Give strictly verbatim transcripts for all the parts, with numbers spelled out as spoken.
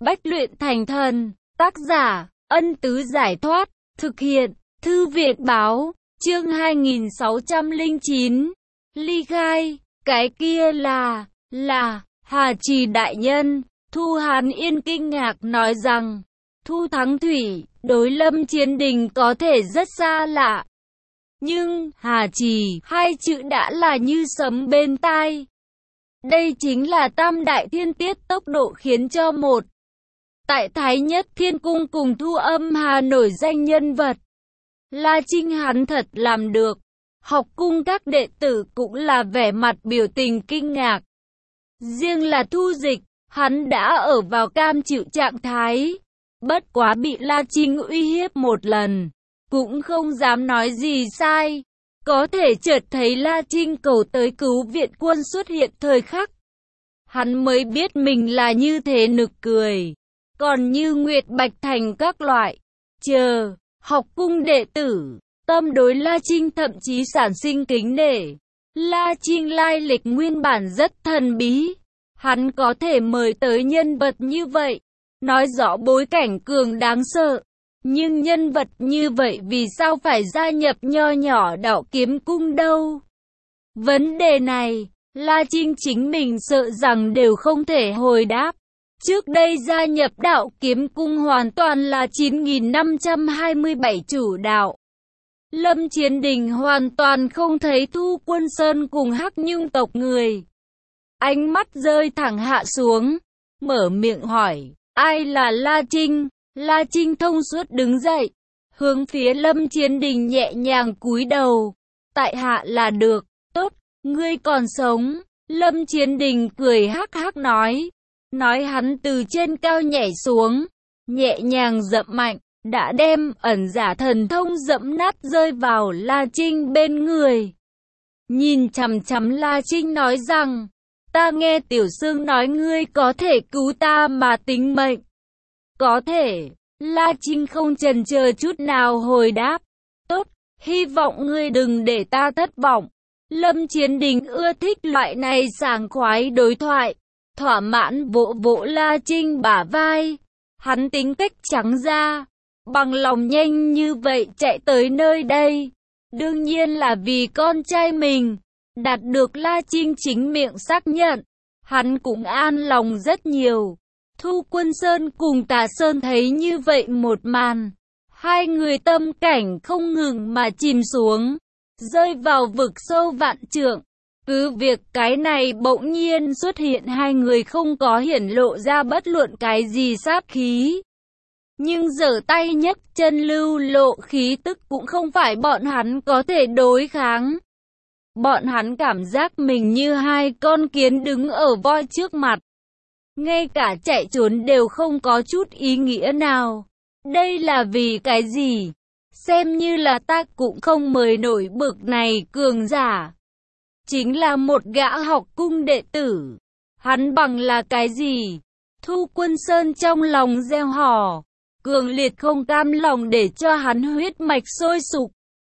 Bách luyện thành thần, tác giả, Ân Tứ Giải Thoát, thực hiện, Thư viện Báo, chương hai nghìn sáu trăm lẻ chín, ly khai, cái kia là, là, Hà Trì đại nhân. Thu Hàn Yên kinh ngạc nói rằng, Thu Thắng Thủy, đối Lâm Chiến Đình có thể rất xa lạ. Nhưng, Hà Trì, hai chữ đã là như sấm bên tai. Đây chính là tam đại thiên tiết tốc độ khiến cho một. Tại Thái Nhất Thiên Cung cùng Thu Âm Hà nổi danh nhân vật. La Trinh hắn thật làm được. Học cung các đệ tử cũng là vẻ mặt biểu tình kinh ngạc. Riêng là Thu Dịch, hắn đã ở vào cam chịu trạng thái. Bất quá bị La Trinh uy hiếp một lần, cũng không dám nói gì sai. Có thể chợt thấy La Trinh cầu tới cứu viện quân xuất hiện thời khắc. Hắn mới biết mình là như thế nực cười. Còn như Nguyệt Bạch Thành các loại, chờ, học cung đệ tử, tâm đối La Trinh thậm chí sản sinh kính nể. La Trinh lai lịch nguyên bản rất thần bí. Hắn có thể mời tới nhân vật như vậy, nói rõ bối cảnh cường đáng sợ. Nhưng nhân vật như vậy vì sao phải gia nhập nho nhỏ Đạo Kiếm Cung đâu? Vấn đề này, La Trinh chính mình sợ rằng đều không thể hồi đáp. Trước đây gia nhập Đạo Kiếm Cung hoàn toàn là chín nghìn năm trăm hai mươi bảy chủ đạo. Lâm Chiến Đình hoàn toàn không thấy Thu Quân Sơn cùng Hắc Nhung tộc người. Ánh mắt rơi thẳng hạ xuống, mở miệng hỏi, ai là La Trinh? La Trinh thông suốt đứng dậy, hướng phía Lâm Chiến Đình nhẹ nhàng cúi đầu. Tại hạ là được, tốt, ngươi còn sống. Lâm Chiến Đình cười hắc hắc nói. Nói hắn từ trên cao nhảy xuống, nhẹ nhàng dậm mạnh, đã đem ẩn giả thần thông dẫm nát rơi vào La Trinh bên người. Nhìn chằm chằm La Trinh nói rằng, ta nghe Tiểu Sương nói ngươi có thể cứu ta mà tính mệnh. Có thể. La Trinh không chần chờ chút nào hồi đáp. Tốt, hy vọng ngươi đừng để ta thất vọng. Lâm Chiến Đình ưa thích loại này sảng khoái đối thoại. Thỏa mãn vỗ vỗ La Trinh bả vai. Hắn tính cách trắng ra, bằng lòng nhanh như vậy chạy tới nơi đây. Đương nhiên là vì con trai mình. Đạt được La Trinh chính miệng xác nhận, hắn cũng an lòng rất nhiều. Thu Quân Sơn cùng Tà Sơn thấy như vậy một màn, hai người tâm cảnh không ngừng mà chìm xuống, rơi vào vực sâu vạn trượng. Cứ việc cái này bỗng nhiên xuất hiện hai người không có hiển lộ ra bất luận cái gì sát khí. Nhưng giở tay nhấc chân lưu lộ khí tức cũng không phải bọn hắn có thể đối kháng. Bọn hắn cảm giác mình như hai con kiến đứng ở voi trước mặt. Ngay cả chạy trốn đều không có chút ý nghĩa nào. Đây là vì cái gì? Xem như là ta cũng không mời nổi bực này cường giả. Chính là một gã học cung đệ tử. Hắn bằng là cái gì? Thu Quân Sơn trong lòng gieo hò. Cường liệt không cam lòng để cho hắn huyết mạch sôi sục.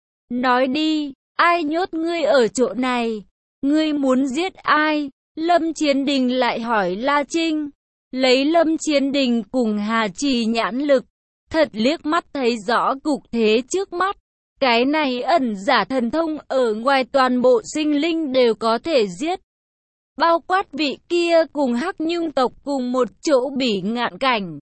Nói đi, ai nhốt ngươi ở chỗ này? Ngươi muốn giết ai? Lâm Chiến Đình lại hỏi La Trinh. Lấy Lâm Chiến Đình cùng Hà Trì nhãn lực, thật liếc mắt thấy rõ cục thế trước mắt. Cái này ẩn giả thần thông ở ngoài toàn bộ sinh linh đều có thể giết. Bao quát vị kia cùng Hắc Nhung tộc cùng một chỗ bỉ ngạn cảnh.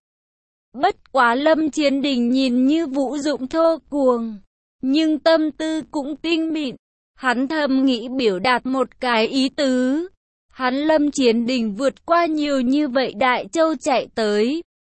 Bất quá Lâm Chiến Đình nhìn như vũ dụng thô cuồng, nhưng tâm tư cũng tinh mịn. Hắn thầm nghĩ biểu đạt một cái ý tứ. Hắn Lâm Chiến Đình vượt qua nhiều như vậy Đại Châu chạy tới.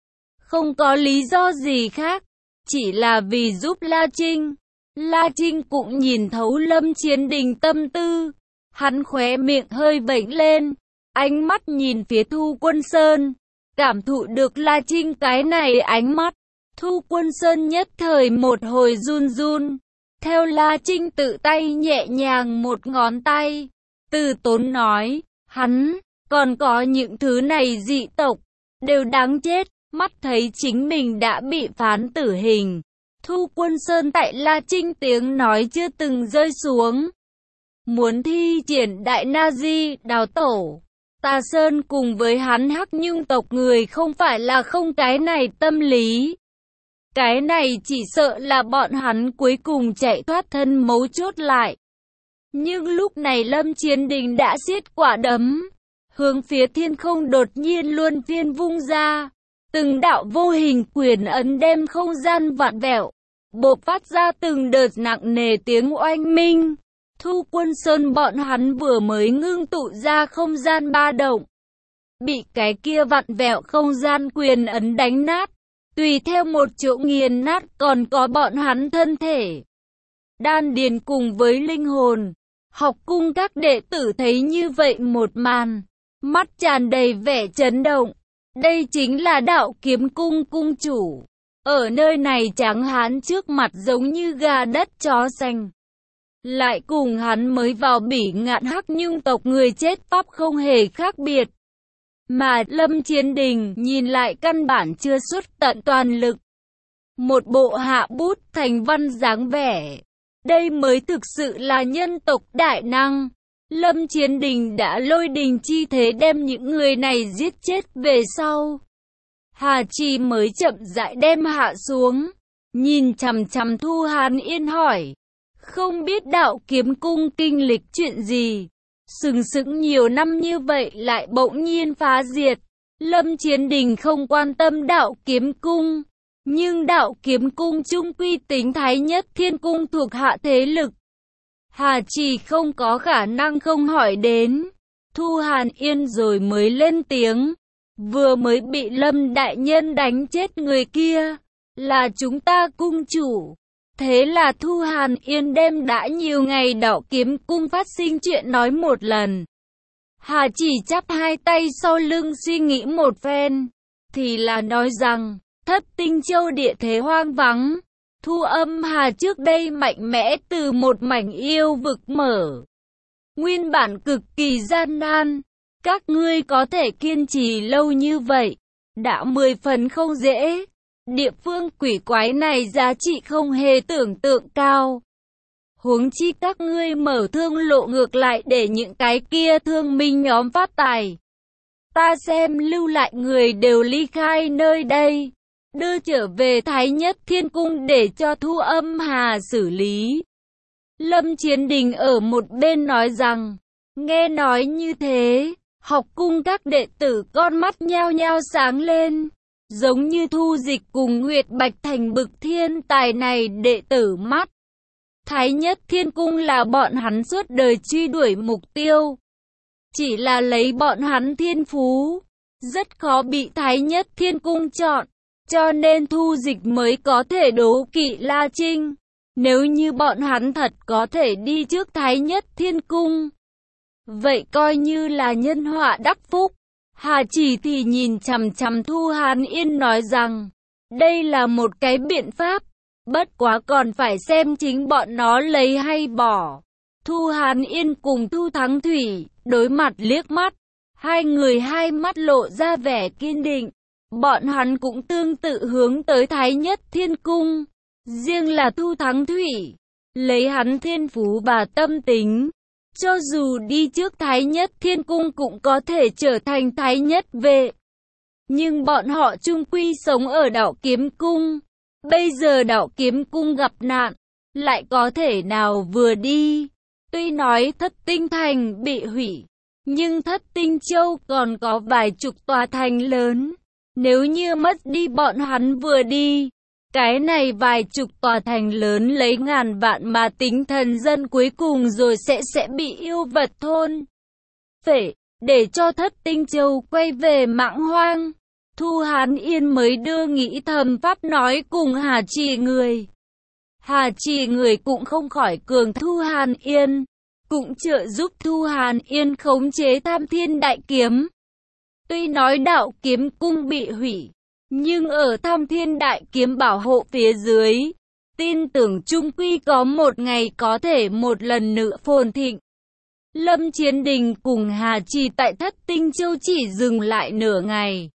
Không có lý do gì khác, chỉ là vì giúp La Trinh. La Trinh cũng nhìn thấu Lâm Chiến Đình tâm tư. Hắn khóe miệng hơi vểnh lên, ánh mắt nhìn phía Thu Quân Sơn. Cảm thụ được La Trinh cái này ánh mắt, Thu Quân Sơn nhất thời một hồi run run. Theo La Trinh tự tay nhẹ nhàng một ngón tay, từ tốn nói, hắn, còn có những thứ này dị tộc, đều đáng chết. Mắt thấy chính mình đã bị phán tử hình, Thu Quân Sơn tại La Trinh tiếng nói chưa từng rơi xuống. Muốn thi triển Đại Na Di đào tổ, Tà Sơn cùng với hắn Hắc Nhung tộc người không phải là không cái này tâm lý. Cái này chỉ sợ là bọn hắn cuối cùng chạy thoát thân mấu chốt lại. Nhưng lúc này Lâm Chiến Đình đã siết quả đấm, hướng phía thiên không đột nhiên luân phiên vung ra. Từng đạo vô hình quyền ấn đem không gian vặn vẹo, bộc phát ra từng đợt nặng nề tiếng oanh minh. Thu Quân Sơn bọn hắn vừa mới ngưng tụ ra không gian ba động, bị cái kia vặn vẹo không gian quyền ấn đánh nát, tùy theo một chỗ nghiền nát còn có bọn hắn thân thể. Đan điền cùng với linh hồn, học cung các đệ tử thấy như vậy một màn, mắt tràn đầy vẻ chấn động. Đây chính là Đạo Kiếm Cung cung chủ. Ở nơi này tráng hán trước mặt giống như gà đất chó xanh. Lại cùng hắn mới vào Bỉ Ngạn Hắc Nhung tộc người chết pháp không hề khác biệt. Mà Lâm Chiến Đình nhìn lại căn bản chưa xuất tận toàn lực. Một bộ hạ bút thành văn dáng vẻ. Đây mới thực sự là nhân tộc đại năng. Lâm Chiến Đình đã lôi đình chi thế đem những người này giết chết về sau. Hà Trì mới chậm rãi đem hạ xuống. Nhìn chằm chằm Thu Hàn Yên hỏi. Không biết Đạo Kiếm Cung kinh lịch chuyện gì? Sừng sững nhiều năm như vậy lại bỗng nhiên phá diệt. Lâm Chiến Đình không quan tâm Đạo Kiếm Cung. Nhưng Đạo Kiếm Cung chung quy tính Thái Nhất Thiên Cung thuộc hạ thế lực. Hà Trì không có khả năng không hỏi đến. Thu Hàn Yên rồi mới lên tiếng. Vừa mới bị Lâm Đại Nhân đánh chết người kia. Là chúng ta cung chủ. Thế là Thu Hàn Yên đem đã nhiều ngày Đạo Kiếm Cung phát sinh chuyện nói một lần. Hà Chỉ chắp hai tay sau lưng suy nghĩ một phen. Thì là nói rằng, Thất Tinh Châu địa thế hoang vắng. Thu Âm Hà trước đây mạnh mẽ từ một mảnh yêu vực mở. Nguyên bản cực kỳ gian nan. Các ngươi có thể kiên trì lâu như vậy. Đã mười phần không dễ. Địa phương quỷ quái này giá trị không hề tưởng tượng cao. Huống chi các ngươi mở thương lộ ngược lại để những cái kia thương minh nhóm phát tài. Ta xem lưu lại người đều ly khai nơi đây. Đưa trở về Thái Nhất Thiên Cung để cho Thu Âm Hà xử lý. Lâm Chiến Đình ở một bên nói rằng, nghe nói như thế, học cung các đệ tử con mắt nhao nhao sáng lên. Giống như Thu Dịch cùng Nguyệt Bạch Thành bực thiên tài này đệ tử mắt. Thái Nhất Thiên Cung là bọn hắn suốt đời truy đuổi mục tiêu. Chỉ là lấy bọn hắn thiên phú, rất khó bị Thái Nhất Thiên Cung chọn. Cho nên Thu Dịch mới có thể đố kỵ La Trinh. Nếu như bọn hắn thật có thể đi trước Thái Nhất Thiên Cung, vậy coi như là nhân họa đắc phúc. Hà Chỉ thì nhìn chằm chằm Thu Hàn Yên nói rằng, đây là một cái biện pháp, bất quá còn phải xem chính bọn nó lấy hay bỏ. Thu Hàn Yên cùng Thu Thắng Thủy đối mặt liếc mắt, hai người hai mắt lộ ra vẻ kiên định. Bọn hắn cũng tương tự hướng tới Thái Nhất Thiên Cung. Riêng là Thu Thắng Thủy, lấy hắn thiên phú và tâm tính, cho dù đi trước Thái Nhất Thiên Cung cũng có thể trở thành Thái Nhất vệ. Nhưng bọn họ chung quy sống ở Đạo Kiếm Cung. Bây giờ Đạo Kiếm Cung gặp nạn, lại có thể nào vừa đi. Tuy nói Thất Tinh Thành bị hủy, nhưng Thất Tinh Châu còn có vài chục tòa thành lớn. Nếu như mất đi bọn hắn vừa đi, cái này vài chục tòa thành lớn lấy ngàn vạn mà tính thần dân cuối cùng rồi sẽ sẽ bị yêu vật thôn phệ, để cho Thất Tinh Châu quay về mãng hoang. Thu Hán Yên mới đưa nghĩ thầm pháp nói cùng Hà Trì người. Hà Trì người cũng không khỏi cường Thu Hàn Yên, cũng trợ giúp Thu Hàn Yên khống chế Tham Thiên Đại Kiếm. Tuy nói Đạo Kiếm Cung bị hủy, nhưng ở Tham Thiên Đại Kiếm bảo hộ phía dưới, tin tưởng chung quy có một ngày có thể một lần nữa phồn thịnh. Lâm Chiến Đình cùng Hà Trì tại Thất Tinh Châu chỉ dừng lại nửa ngày.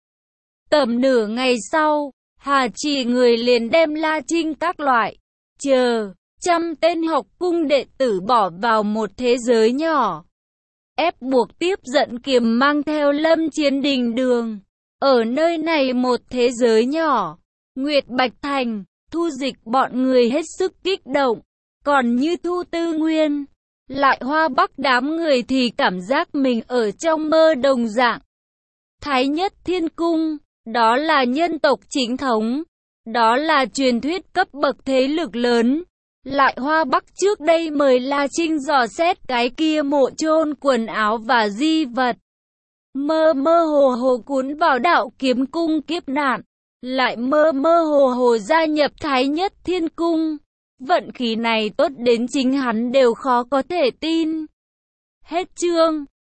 Tầm nửa ngày sau, Hà Trì người liền đem La Trinh các loại, chờ, trăm tên học cung đệ tử bỏ vào một thế giới nhỏ. ép buộc tiếp giận kiềm mang theo Lâm Chiến Đình đường. Ở nơi này một thế giới nhỏ, Nguyệt Bạch Thành, Thu Dịch bọn người hết sức kích động. Còn như Thu Tư Nguyên, lại Hoa Bắc đám người thì cảm giác mình ở trong mơ đồng dạng. Thái Nhất Thiên Cung, đó là nhân tộc chính thống, đó là truyền thuyết cấp bậc thế lực lớn. Lại Hoa Bắc trước đây mời La Trinh dò xét cái kia mộ chôn quần áo và di vật. Mơ mơ hồ hồ cuốn vào đạo kiếm cung kiếp nạn, lại mơ mơ hồ hồ gia nhập Thái Nhất Thiên Cung. Vận khí này tốt đến chính hắn đều khó có thể tin. Hết chương.